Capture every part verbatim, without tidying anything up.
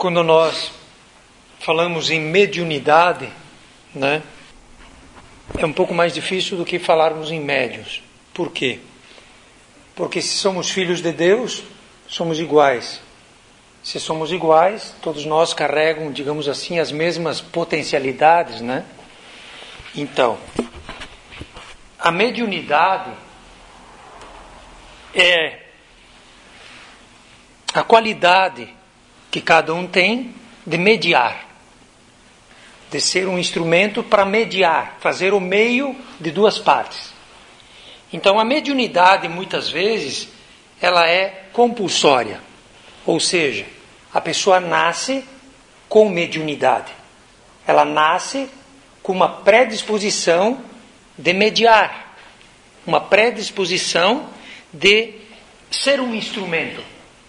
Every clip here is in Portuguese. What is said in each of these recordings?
Quando nós falamos em mediunidade, né, é um pouco mais difícil do que falarmos em médiuns. Por quê? Porque se somos filhos de Deus, somos iguais. Se somos iguais, todos nós carregam, digamos assim, as mesmas potencialidades, né? Então, a mediunidade é a qualidade que cada um tem de mediar, de ser um instrumento para mediar, fazer o meio de duas partes. Então, a mediunidade, muitas vezes, ela é compulsória. Ou seja, a pessoa nasce com mediunidade. Ela nasce com uma predisposição de mediar, uma predisposição de ser um instrumento.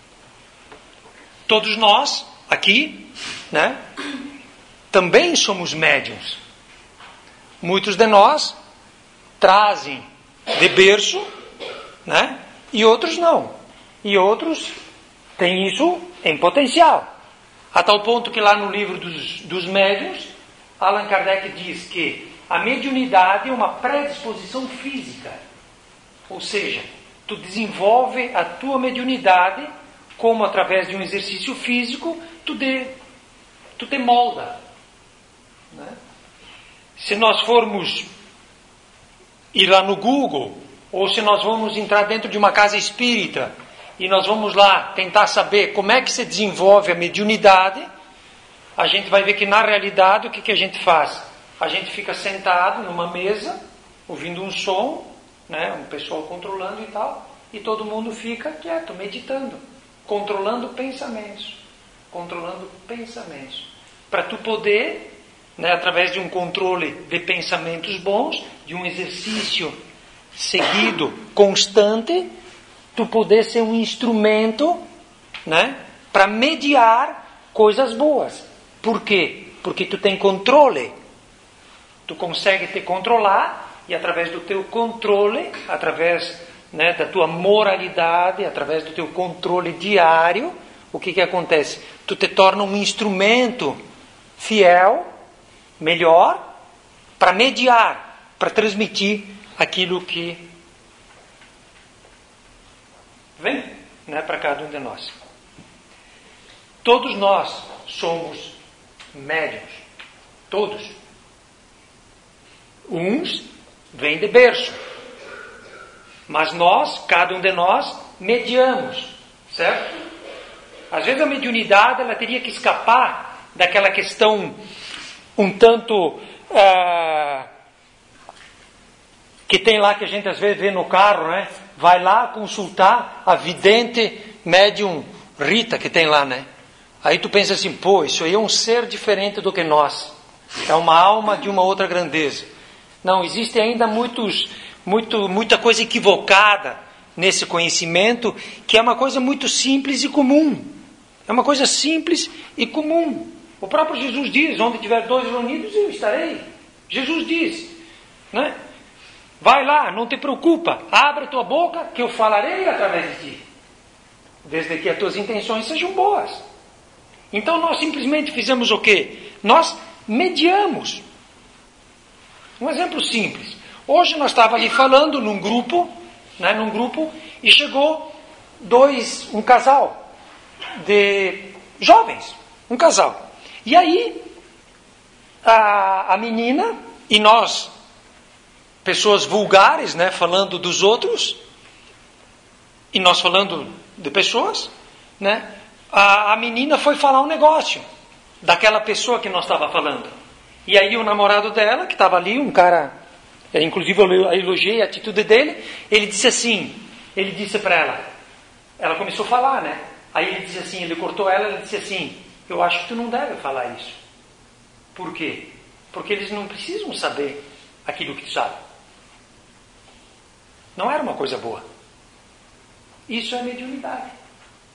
Todos nós, aqui, né, também somos médiuns. Muitos de nós trazem de berço, né, e outros não. E outros têm isso em potencial. A tal ponto que lá no livro dos, dos médiuns, Allan Kardec diz que a mediunidade é uma predisposição física. Ou seja, tu desenvolve a tua mediunidade como através de um exercício físico, tu, de, tu te molda. Né? Se nós formos ir lá no Google, ou se nós vamos entrar dentro de uma casa espírita, e nós vamos lá tentar saber como é que se desenvolve a mediunidade, a gente vai ver que na realidade o que, que a gente faz? A gente fica sentado numa mesa, ouvindo um som, né, um pessoal controlando e tal, e todo mundo fica quieto, meditando, controlando pensamentos, controlando pensamentos, para tu poder, né, através de um controle de pensamentos bons, de um exercício seguido, constante, tu poder ser um instrumento, né, para mediar coisas boas. Por quê? Porque tu tem controle. Tu consegue te controlar e através do teu controle, através, né, da tua moralidade, através do teu controle diário, o que que acontece? Tu te torna um instrumento fiel, melhor, para mediar, para transmitir aquilo que vem, né, para cada um de nós. Todos nós somos médiuns. Todos. Uns vêm de berço. Mas nós, cada um de nós, mediamos. Certo? Às vezes a mediunidade ela teria que escapar daquela questão um tanto ah, que tem lá que a gente às vezes vê no carro, né? Vai lá consultar a vidente médium Rita que tem lá, né? Aí tu pensa assim, pô, isso aí é um ser diferente do que nós. É uma alma de uma outra grandeza. Não, existe ainda muitos, muito, muita coisa equivocada nesse conhecimento, que é uma coisa muito simples e comum. É uma coisa simples e comum. O próprio Jesus diz, onde tiver dois reunidos, eu estarei. Jesus diz, né? Vai lá, não te preocupa, abre a tua boca que eu falarei através de ti. Desde que as tuas intenções sejam boas. Então nós simplesmente fizemos o quê? Nós mediamos. Um exemplo simples. Hoje nós estávamos ali falando num grupo, né, num grupo, e chegou dois, um casal de jovens, um casal. E aí a, a menina e nós, pessoas vulgares, né, falando dos outros, e nós falando de pessoas, né, a, a menina foi falar um negócio daquela pessoa que nós estava falando. E aí o namorado dela, que estava ali, um cara, inclusive eu elogiei a atitude dele, ele disse assim, ele disse para ela, ela começou a falar, né? Aí ele disse assim, ele cortou ela, ele disse assim, eu acho que tu não deve falar isso. Por quê? Porque eles não precisam saber aquilo que tu sabe. Não era uma coisa boa. Isso é mediunidade.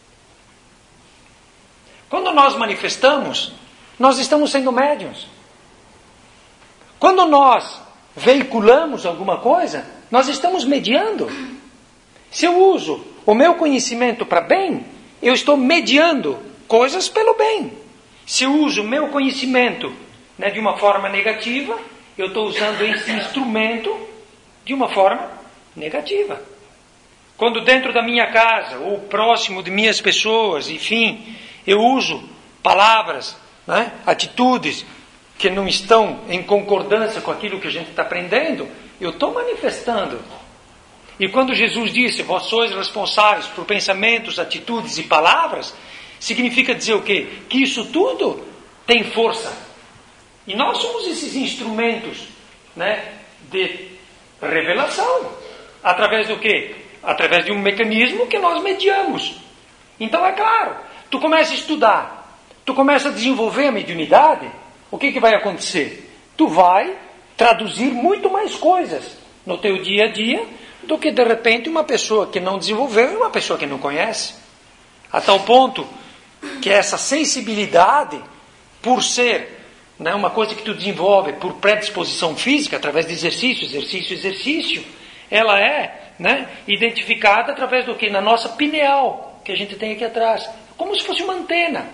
Quando nós manifestamos, nós estamos sendo médiuns. Quando nós veiculamos alguma coisa, nós estamos mediando. Se eu uso o meu conhecimento para bem, eu estou mediando coisas pelo bem. Se eu uso o meu conhecimento, né, de uma forma negativa, eu estou usando esse instrumento de uma forma negativa. Quando dentro da minha casa, ou próximo de minhas pessoas, enfim, eu uso palavras, né, atitudes que não estão em concordância com aquilo que a gente está aprendendo, eu estou manifestando. E quando Jesus disse, vós sois responsáveis por pensamentos, atitudes e palavras, significa dizer o quê? Que isso tudo tem força. E nós somos esses instrumentos, né, de revelação. Através do quê? Através de um mecanismo que nós mediamos. Então é claro, tu começa a estudar, tu começa a desenvolver a mediunidade, o que, que vai acontecer? Tu vai traduzir muito mais coisas no teu dia a dia do que de repente uma pessoa que não desenvolveu e uma pessoa que não conhece. A tal ponto que essa sensibilidade, por ser, né, uma coisa que tu desenvolve por predisposição física, através de exercício, exercício, exercício, ela é, né, identificada através do que? Na nossa pineal, que a gente tem aqui atrás. Como se fosse uma antena.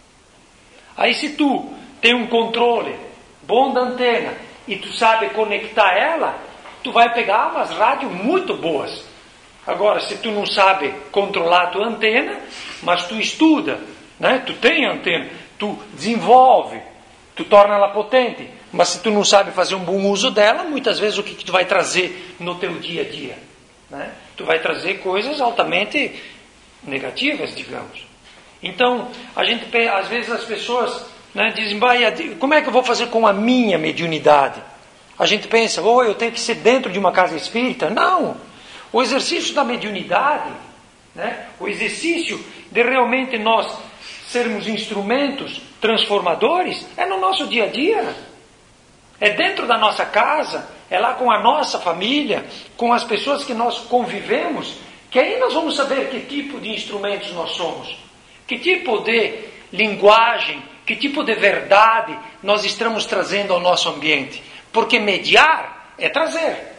Aí se tu tem um controle bom da antena e tu sabe conectar ela, tu vai pegar umas rádios muito boas. Agora, se tu não sabe controlar a tua antena, mas tu estuda, né? Tu tem antena, tu desenvolve, tu torna ela potente, mas se tu não sabe fazer um bom uso dela, muitas vezes o que, que tu vai trazer no teu dia a dia? Né? Tu vai trazer coisas altamente negativas, digamos. Então, a gente, às vezes as pessoas, né, dizem, como é que eu vou fazer com a minha mediunidade? A gente pensa, oh, eu tenho que ser dentro de uma casa espírita. Não! O exercício da mediunidade, né, o exercício de realmente nós sermos instrumentos transformadores, é no nosso dia a dia. É dentro da nossa casa, é lá com a nossa família, com as pessoas que nós convivemos, que aí nós vamos saber que tipo de instrumentos nós somos, que tipo de linguagem, que tipo de verdade nós estamos trazendo ao nosso ambiente. Porque mediar é trazer.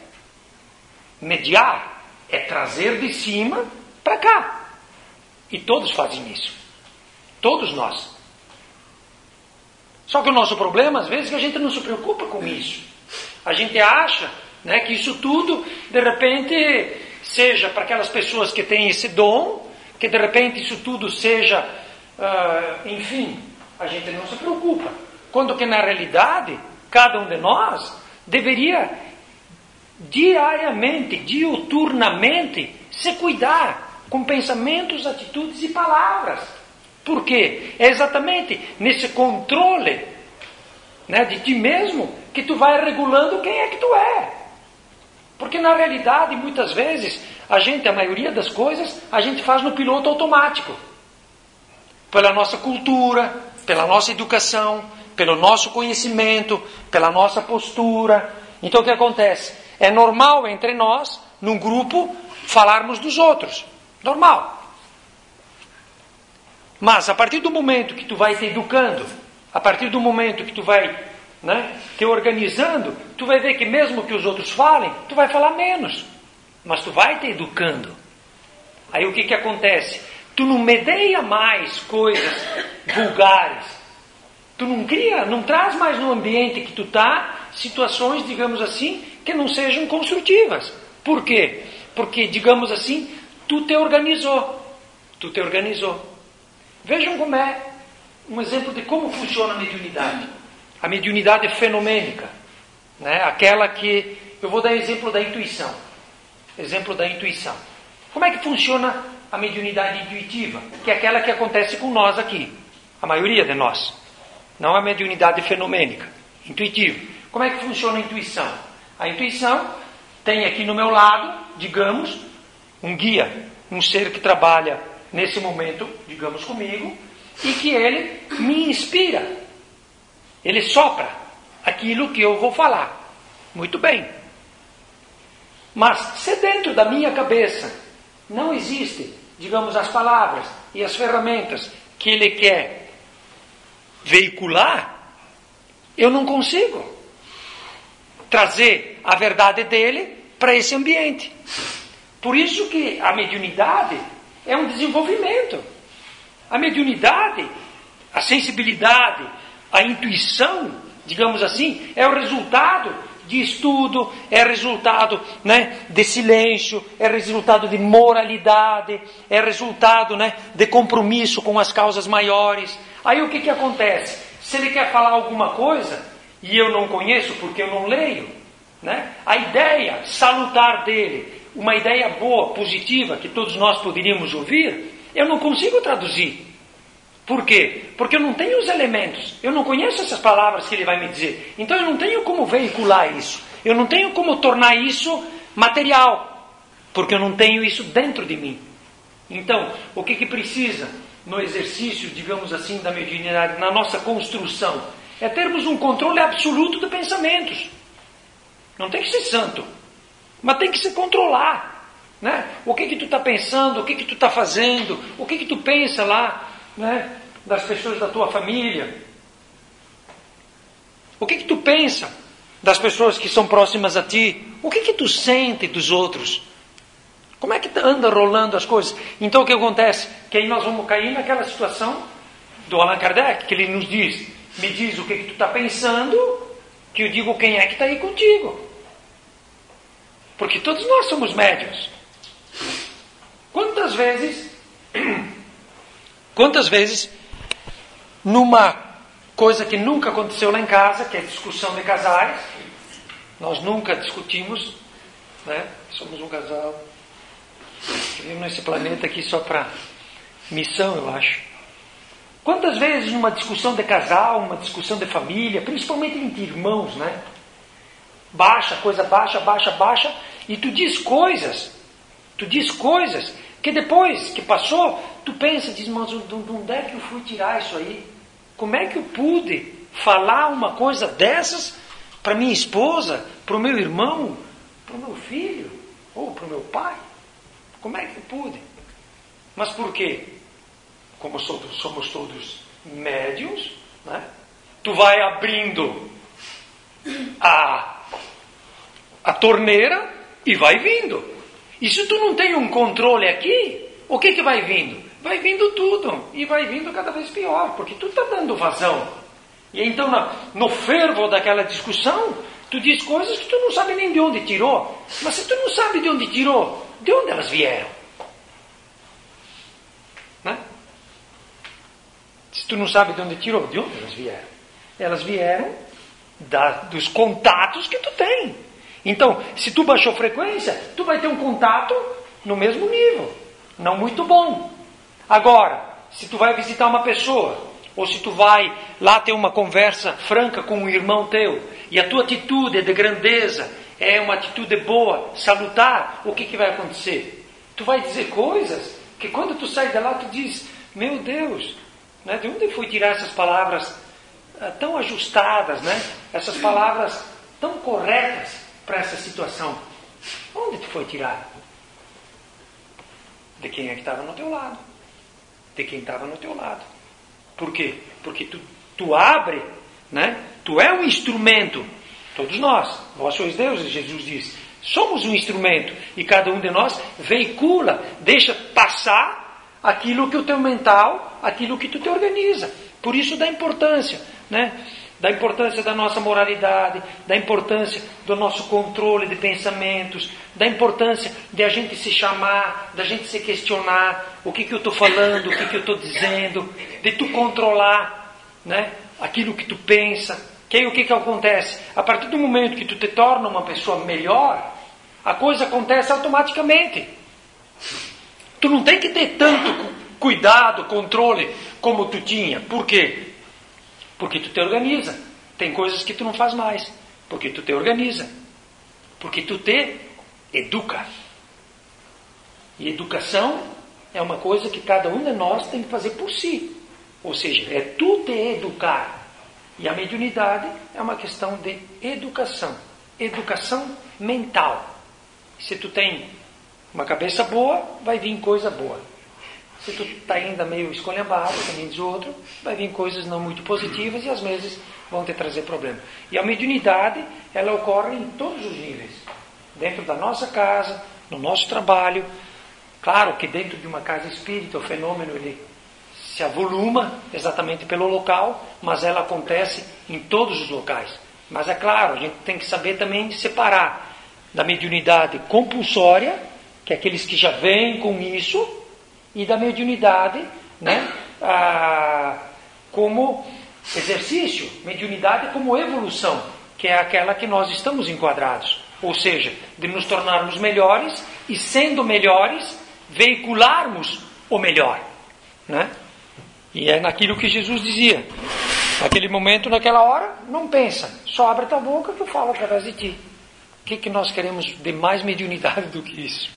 Mediar é trazer de cima para cá. E todos fazem isso. Todos nós. Só que o nosso problema, às vezes, é que a gente não se preocupa com isso. A gente acha, né, que isso tudo, de repente, seja para aquelas pessoas que têm esse dom, que de repente isso tudo seja, uh, enfim, a gente não se preocupa. Quando que na realidade, cada um de nós deveria diariamente, diuturnamente, se cuidar com pensamentos, atitudes e palavras. Por quê? É exatamente nesse controle, né, de ti mesmo que tu vai regulando quem é que tu é. Porque na realidade, muitas vezes, a gente, a maioria das coisas, a gente faz no piloto automático. Pela nossa cultura, pela nossa educação, pelo nosso conhecimento, pela nossa postura. Então o que acontece? É normal entre nós, num grupo, falarmos dos outros. Normal. Mas a partir do momento que tu vai te educando, a partir do momento que tu vai, né, te organizando, tu vai ver que mesmo que os outros falem, tu vai falar menos. Mas tu vai te educando. Aí o que que acontece? Tu não medeia mais coisas vulgares. Tu não cria, não traz mais no ambiente que tu está situações, digamos assim, que não sejam construtivas. Por quê? Porque, digamos assim, tu te organizou. Tu te organizou. Vejam como é um exemplo de como funciona a mediunidade. A mediunidade é fenomênica, né? Aquela que... Eu vou dar exemplo da intuição. Exemplo da intuição. Como é que funciona a mediunidade intuitiva? Que é aquela que acontece com nós aqui. A maioria de nós. Não a mediunidade fenomênica. Intuitiva. Como é que funciona a intuição? A intuição tem aqui no meu lado, digamos, um guia. Um ser que trabalha nesse momento, digamos comigo, e que ele me inspira. Ele sopra aquilo que eu vou falar. Muito bem. Mas se dentro da minha cabeça não existe, digamos, as palavras e as ferramentas que ele quer veicular, eu não consigo trazer a verdade dele para esse ambiente. Por isso que a mediunidade é um desenvolvimento. A mediunidade A sensibilidade, a intuição, digamos assim, é o resultado de estudo, é resultado, né, de silêncio, é resultado de moralidade, é resultado, né, de compromisso com as causas maiores. Aí o que, que acontece? Se ele quer falar alguma coisa, e eu não conheço porque eu não leio, né, a ideia salutar dele, uma ideia boa, positiva, que todos nós poderíamos ouvir, eu não consigo traduzir. Por quê? Porque eu não tenho os elementos, eu não conheço essas palavras que ele vai me dizer. Então eu não tenho como veicular isso, eu não tenho como tornar isso material, porque eu não tenho isso dentro de mim. Então, o que que precisa no exercício, digamos assim, da mediunidade, na nossa construção? É termos um controle absoluto de pensamentos. Não tem que ser santo, mas tem que se controlar, né? O que que tu está pensando, o que que tu está fazendo, o que que tu pensa lá, né, das pessoas da tua família. O que que tu pensa das pessoas que são próximas a ti? O que que tu sente dos outros? Como é que anda rolando as coisas? Então o que acontece? Que aí nós vamos cair naquela situação do Allan Kardec, que ele nos diz, me diz o que que tu está pensando, que eu digo quem é que está aí contigo. Porque todos nós somos médiuns. Quantas vezes... Quantas vezes, numa coisa que nunca aconteceu lá em casa, que é discussão de casais, nós nunca discutimos, né? Somos um casal que vivemos nesse planeta aqui só para missão, eu acho. Quantas vezes numa discussão de casal, uma discussão de família, principalmente entre irmãos, né? Baixa, coisa baixa, baixa, baixa, e tu diz coisas, tu diz coisas que depois que passou, tu pensa, diz, mas de onde é que eu fui tirar isso aí? Como é que eu pude falar uma coisa dessas para minha esposa, para o meu irmão, para o meu filho, ou para o meu pai? Como é que eu pude? Mas por quê? Como somos todos médiuns, né? Tu vai abrindo a, a torneira e vai vindo. E se tu não tem um controle aqui, o que que vai vindo? Vai vindo tudo. E vai vindo cada vez pior, porque tu está dando vazão. E então, na, no fervo daquela discussão, tu diz coisas que tu não sabe nem de onde tirou. Mas se tu não sabe de onde tirou, de onde elas vieram? Né? Se tu não sabe de onde tirou, de onde elas vieram? Elas vieram da, dos contatos que tu tem. Então, se tu baixou frequência, tu vai ter um contato no mesmo nível, não muito bom. Agora, se tu vai visitar uma pessoa, ou se tu vai lá ter uma conversa franca com um irmão teu, e a tua atitude é de grandeza, é uma atitude boa, salutar, o que que vai acontecer? Tu vai dizer coisas que quando tu sai de lá, tu diz, meu Deus, né, de onde eu fui tirar essas palavras uh, tão ajustadas, né? Essas palavras tão corretas para essa situação? Onde tu foi tirar? De quem é que estava no teu lado. De quem estava no teu lado. Por quê? Porque tu, tu abre, né? Tu é um instrumento. Todos nós. Vós sois deuses, Jesus diz. Somos um instrumento. E cada um de nós veicula, deixa passar aquilo que o teu mental, aquilo que tu te organiza. Por isso dá importância, né? Da importância da nossa moralidade, da importância do nosso controle de pensamentos, da importância de a gente se chamar, da gente se questionar o que, que eu estou falando, o que, que eu estou dizendo, de tu controlar, né, aquilo que tu pensa. Que aí o que, que acontece? A partir do momento que tu te torna uma pessoa melhor, a coisa acontece automaticamente. Tu não tem que ter tanto cuidado, controle como tu tinha. Por quê? Porque tu te organiza. Tem coisas que tu não faz mais. Porque tu te organiza. Porque tu te educa. E educação é uma coisa que cada um de nós tem que fazer por si. Ou seja, é tu te educar. E a mediunidade é uma questão de educação. Educação mental. Se tu tem uma cabeça boa, vai vir coisa boa. Se tu está ainda meio escolhambado, também diz outro, vai vir coisas não muito positivas e às vezes vão te trazer problema. E a mediunidade, ela ocorre em todos os níveis. Dentro da nossa casa, no nosso trabalho. Claro que dentro de uma casa espírita o fenômeno ele se se avoluma exatamente pelo local, mas ela acontece em todos os locais. Mas é claro, a gente tem que saber também separar da mediunidade compulsória, que é aqueles que já vêm com isso, e da mediunidade, né, ah, como exercício, mediunidade como evolução, que é aquela que nós estamos enquadrados. Ou seja, de nos tornarmos melhores e, sendo melhores, veicularmos o melhor, né? E é naquilo que Jesus dizia. Naquele momento, naquela hora, não pensa. Só abre tua boca que eu falo através de ti. O que, que nós queremos de mais mediunidade do que isso?